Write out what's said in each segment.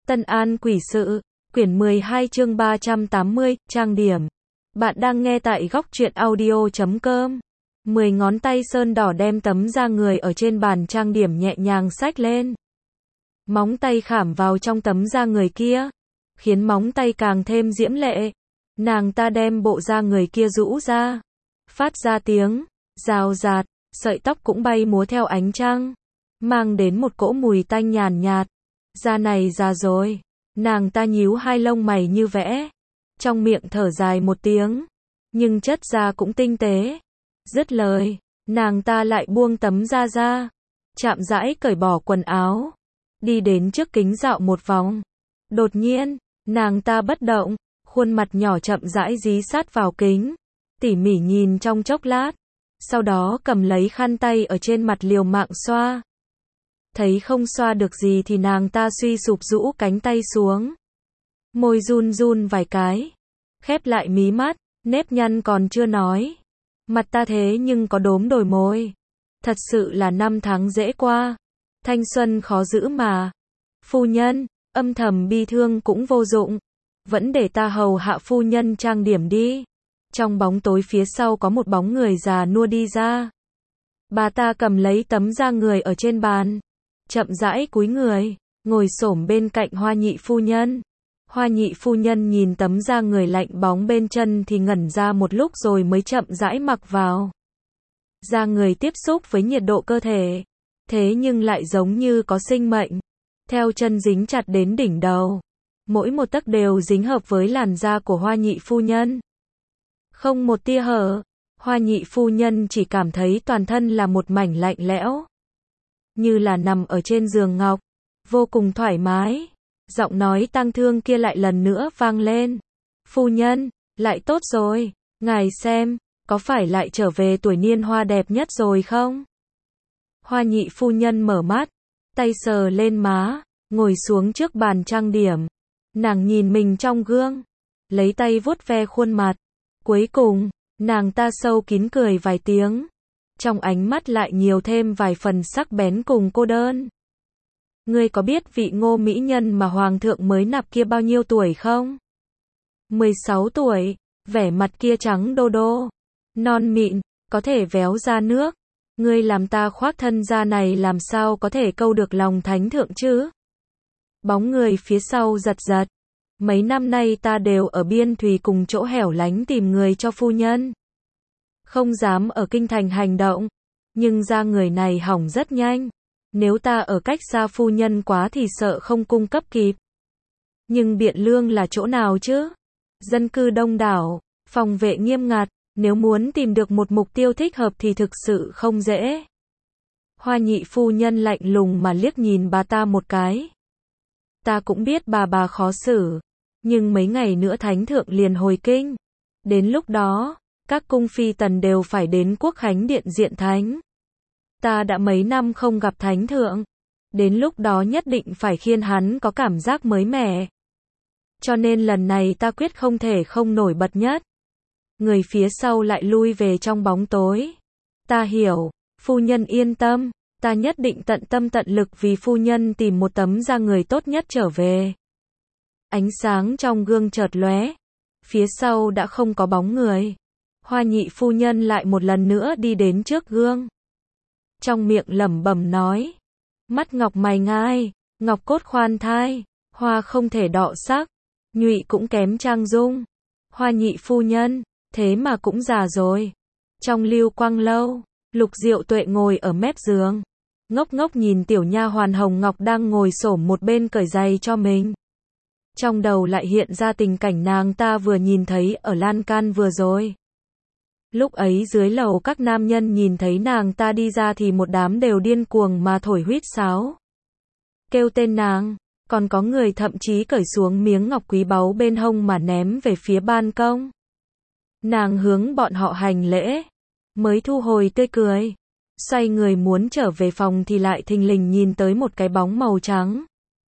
Tân An Quỷ Sự, quyển 12 chương 380, trang điểm. Bạn đang nghe tại góc truyện audio.com. 10 ngón tay sơn đỏ đem tấm da người ở trên bàn trang điểm nhẹ nhàng xách lên. Móng tay khảm vào trong tấm da người kia, khiến móng tay càng thêm diễm lệ. Nàng ta đem bộ da người kia rũ ra, phát ra tiếng rào rạt, sợi tóc cũng bay múa theo ánh trăng, mang đến một cỗ mùi tanh nhàn nhạt. Da này già rồi, nàng ta nhíu hai lông mày như vẽ, trong miệng thở dài một tiếng, nhưng chất da cũng tinh tế. Dứt lời, nàng ta lại buông tấm da ra, chạm rãi cởi bỏ quần áo, đi đến trước kính dạo một vòng. Đột nhiên, nàng ta bất động, khuôn mặt nhỏ chậm rãi dí sát vào kính, tỉ mỉ nhìn trong chốc lát, sau đó cầm lấy khăn tay ở trên mặt liều mạng xoa. Thấy không xoa được gì thì nàng ta suy sụp rũ cánh tay xuống. Môi run run vài cái, khép lại mí mắt, nếp nhăn còn chưa nói. Mặt ta thế nhưng có đốm đồi môi. Thật sự là năm tháng dễ qua, thanh xuân khó giữ mà. Phu nhân, âm thầm bi thương cũng vô dụng, vẫn để ta hầu hạ phu nhân trang điểm đi. Trong bóng tối phía sau có một bóng người già nua đi ra. Bà ta cầm lấy tấm da người ở trên bàn, chậm rãi cúi người, ngồi xổm bên cạnh Hoa nhị phu nhân. Hoa nhị phu nhân nhìn tấm da người lạnh bóng bên chân thì ngẩn ra một lúc rồi mới chậm rãi mặc vào. Da người tiếp xúc với nhiệt độ cơ thể, thế nhưng lại giống như có sinh mệnh. Theo chân dính chặt đến đỉnh đầu, mỗi một tấc đều dính hợp với làn da của Hoa nhị phu nhân. Không một tia hở, Hoa nhị phu nhân chỉ cảm thấy toàn thân là một mảnh lạnh lẽo, như là nằm ở trên giường ngọc, vô cùng thoải mái. Giọng nói tang thương kia lại lần nữa vang lên. Phu nhân, lại tốt rồi, ngài xem, có phải lại trở về tuổi niên hoa đẹp nhất rồi không? Hoa nhị phu nhân mở mắt, tay sờ lên má, ngồi xuống trước bàn trang điểm. Nàng nhìn mình trong gương, lấy tay vuốt ve khuôn mặt. Cuối cùng, nàng ta sâu kín cười vài tiếng, trong ánh mắt lại nhiều thêm vài phần sắc bén cùng cô đơn. Ngươi có biết vị Ngô mỹ nhân mà hoàng thượng mới nạp kia bao nhiêu tuổi không? 16 tuổi, vẻ mặt kia trắng đô đô, non mịn, có thể véo ra nước. Ngươi làm ta khoác thân da này làm sao có thể câu được lòng thánh thượng chứ? Bóng người phía sau giật giật. Mấy năm nay ta đều ở biên thùy cùng chỗ hẻo lánh tìm người cho phu nhân. Không dám ở kinh thành hành động, nhưng da người này hỏng rất nhanh. Nếu ta ở cách xa phu nhân quá thì sợ không cung cấp kịp. Nhưng Biện Lương là chỗ nào chứ? Dân cư đông đảo, phòng vệ nghiêm ngặt, nếu muốn tìm được một mục tiêu thích hợp thì thực sự không dễ. Hoa nhị phu nhân lạnh lùng mà liếc nhìn bà ta một cái. Ta cũng biết bà khó xử, nhưng mấy ngày nữa thánh thượng liền hồi kinh. Đến lúc đó, các cung phi tần đều phải đến Quốc Khánh Điện diện thánh. Ta đã mấy năm không gặp thánh thượng, đến lúc đó nhất định phải khiến hắn có cảm giác mới mẻ. Cho nên lần này ta quyết không thể không nổi bật nhất. Người phía sau lại lui về trong bóng tối. Ta hiểu, phu nhân yên tâm, ta nhất định tận tâm tận lực vì phu nhân tìm một tấm da người tốt nhất trở về. Ánh sáng trong gương chợt lóe, phía sau đã không có bóng người. Hoa nhị phu nhân lại một lần nữa đi đến trước gương. Trong miệng lẩm bẩm nói, mắt ngọc mày ngai, ngọc cốt khoan thai, hoa không thể đọ sắc, nhụy cũng kém trang dung. Hoa nhị phu nhân, thế mà cũng già rồi. Trong Lưu Quang lâu, Lục Diệu Tuệ ngồi ở mép giường, ngốc ngốc nhìn tiểu nha hoàn Hồng Ngọc đang ngồi xổm một bên cởi giày cho mình. Trong đầu lại hiện ra tình cảnh nàng ta vừa nhìn thấy ở lan can vừa rồi. Lúc ấy dưới lầu các nam nhân nhìn thấy nàng ta đi ra thì một đám đều điên cuồng mà thổi huýt sáo, kêu tên nàng, còn có người thậm chí cởi xuống miếng ngọc quý báu bên hông mà ném về phía ban công. Nàng hướng bọn họ hành lễ, mới thu hồi tươi cười, xoay người muốn trở về phòng thì lại thình lình nhìn tới một cái bóng màu trắng.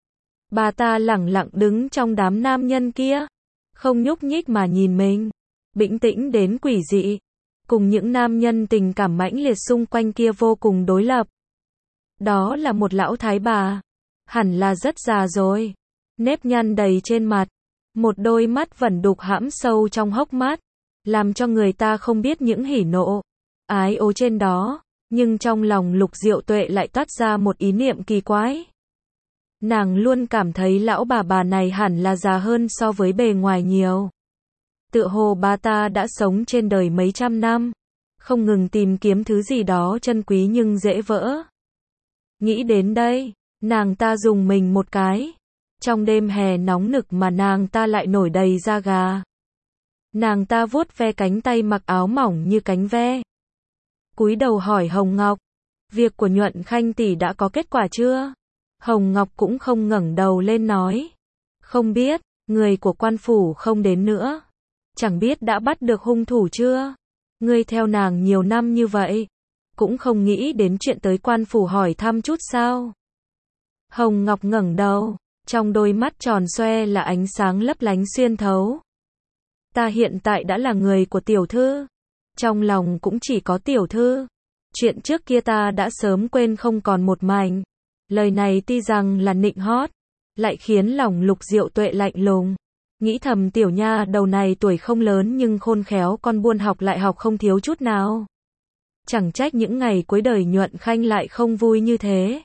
Bà ta lẳng lặng đứng trong đám nam nhân kia, không nhúc nhích mà nhìn mình, bĩnh tĩnh đến quỷ dị. Cùng những nam nhân tình cảm mãnh liệt xung quanh kia vô cùng đối lập. Đó là một lão thái bà, hẳn là rất già rồi. nếp nhăn đầy trên mặt, một đôi mắt vẩn đục hãm sâu trong hốc mắt, làm cho người ta không biết những hỉ nộ, ái ố trên đó, nhưng trong lòng Lục Diệu Tuệ lại toát ra một ý niệm kỳ quái. Nàng luôn cảm thấy lão bà này hẳn là già hơn so với bề ngoài nhiều. Tựa hồ bà ta đã sống trên đời mấy trăm năm, không ngừng tìm kiếm thứ gì đó chân quý nhưng dễ vỡ. Nghĩ đến đây, nàng ta rùng mình một cái. Trong đêm hè nóng nực mà nàng ta lại nổi đầy da gà. Nàng ta vuốt ve cánh tay mặc áo mỏng như cánh ve. Cúi đầu hỏi Hồng Ngọc, việc của Nhuận Khanh tỷ đã có kết quả chưa? Hồng Ngọc cũng không ngẩng đầu lên nói, không biết, người của quan phủ không đến nữa. Chẳng biết đã bắt được hung thủ chưa? Ngươi theo nàng nhiều năm như vậy, cũng không nghĩ đến chuyện tới quan phủ hỏi thăm chút sao? Hồng Ngọc ngẩng đầu, trong đôi mắt tròn xoe là ánh sáng lấp lánh xuyên thấu. Ta hiện tại đã là người của tiểu thư, trong lòng cũng chỉ có tiểu thư. Chuyện trước kia ta đã sớm quên không còn một mảnh. Lời này tuy rằng là nịnh hót, lại khiến lòng Lục Diệu Tuệ lạnh lùng. Nghĩ thầm tiểu nha đầu này tuổi không lớn nhưng khôn khéo, con buôn học lại học không thiếu chút nào. Chẳng trách những ngày cuối đời Nhuận Khanh lại không vui như thế.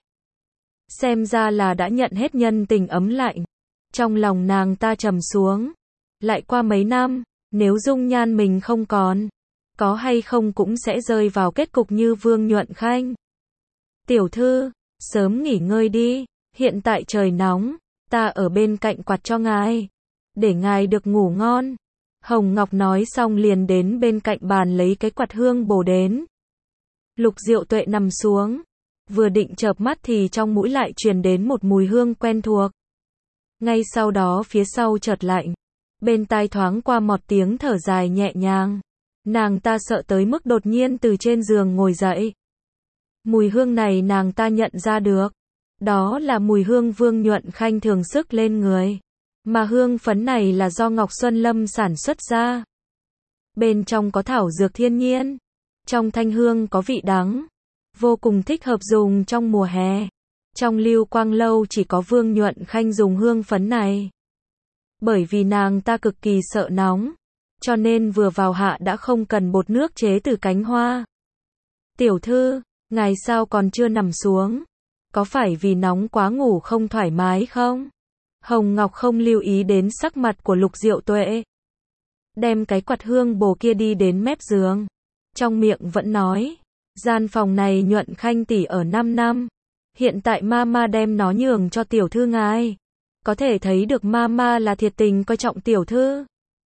Xem ra là đã nhận hết nhân tình ấm lạnh. Trong lòng nàng ta trầm xuống. Lại qua mấy năm, nếu dung nhan mình không còn, có hay không cũng sẽ rơi vào kết cục như Vương Nhuận Khanh. Tiểu thư, sớm nghỉ ngơi đi, hiện tại trời nóng, ta ở bên cạnh quạt cho ngài, để ngài được ngủ ngon. Hồng Ngọc nói xong liền đến bên cạnh bàn lấy cái quạt hương bổ đến. Lục Diệu Tuệ nằm xuống, vừa định chợp mắt thì trong mũi lại truyền đến một mùi hương quen thuộc. Ngay sau đó phía sau chợt lạnh, bên tai thoáng qua một tiếng thở dài nhẹ nhàng. Nàng ta sợ tới mức đột nhiên từ trên giường ngồi dậy. Mùi hương này nàng ta nhận ra được, đó là mùi hương Vương Nhuận Khanh thường sức lên người, mà hương phấn này là do Ngọc Xuân Lâm sản xuất ra. Bên trong có thảo dược thiên nhiên, trong thanh hương có vị đắng, vô cùng thích hợp dùng trong mùa hè. Trong Lưu Quang Lâu chỉ có Vương Nhuận Khanh dùng hương phấn này. Bởi vì nàng ta cực kỳ sợ nóng, cho nên vừa vào hạ đã không cần bột nước chế từ cánh hoa. Tiểu thư, ngài sao còn chưa nằm xuống? Có phải vì nóng quá ngủ không thoải mái không? Hồng Ngọc không lưu ý đến sắc mặt của Lục Diệu Tuệ. Đem cái quạt hương bồ kia đi đến mép giường. Trong miệng vẫn nói, gian phòng này Nhuận Khanh tỷ ở 5 năm. Hiện tại mama đem nó nhường cho tiểu thư ngài. Có thể thấy được mama là thiệt tình coi trọng tiểu thư.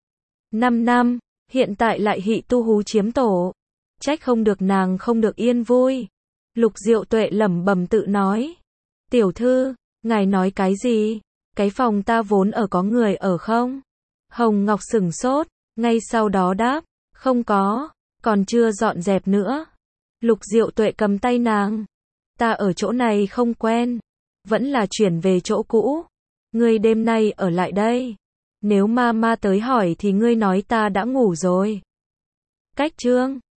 5 năm, hiện tại lại hị tu hú chiếm tổ. Trách không được nàng không được yên vui. Lục Diệu Tuệ lẩm bẩm tự nói. Tiểu thư, ngài nói cái gì? Cái phòng ta vốn ở có người ở không? Hồng Ngọc sửng sốt, ngay sau đó đáp, không có, còn chưa dọn dẹp nữa. Lục Diệu Tuệ cầm tay nàng. Ta ở chỗ này không quen, vẫn là chuyển về chỗ cũ. Ngươi đêm nay ở lại đây. Nếu mama tới hỏi thì ngươi nói ta đã ngủ rồi. Cách chương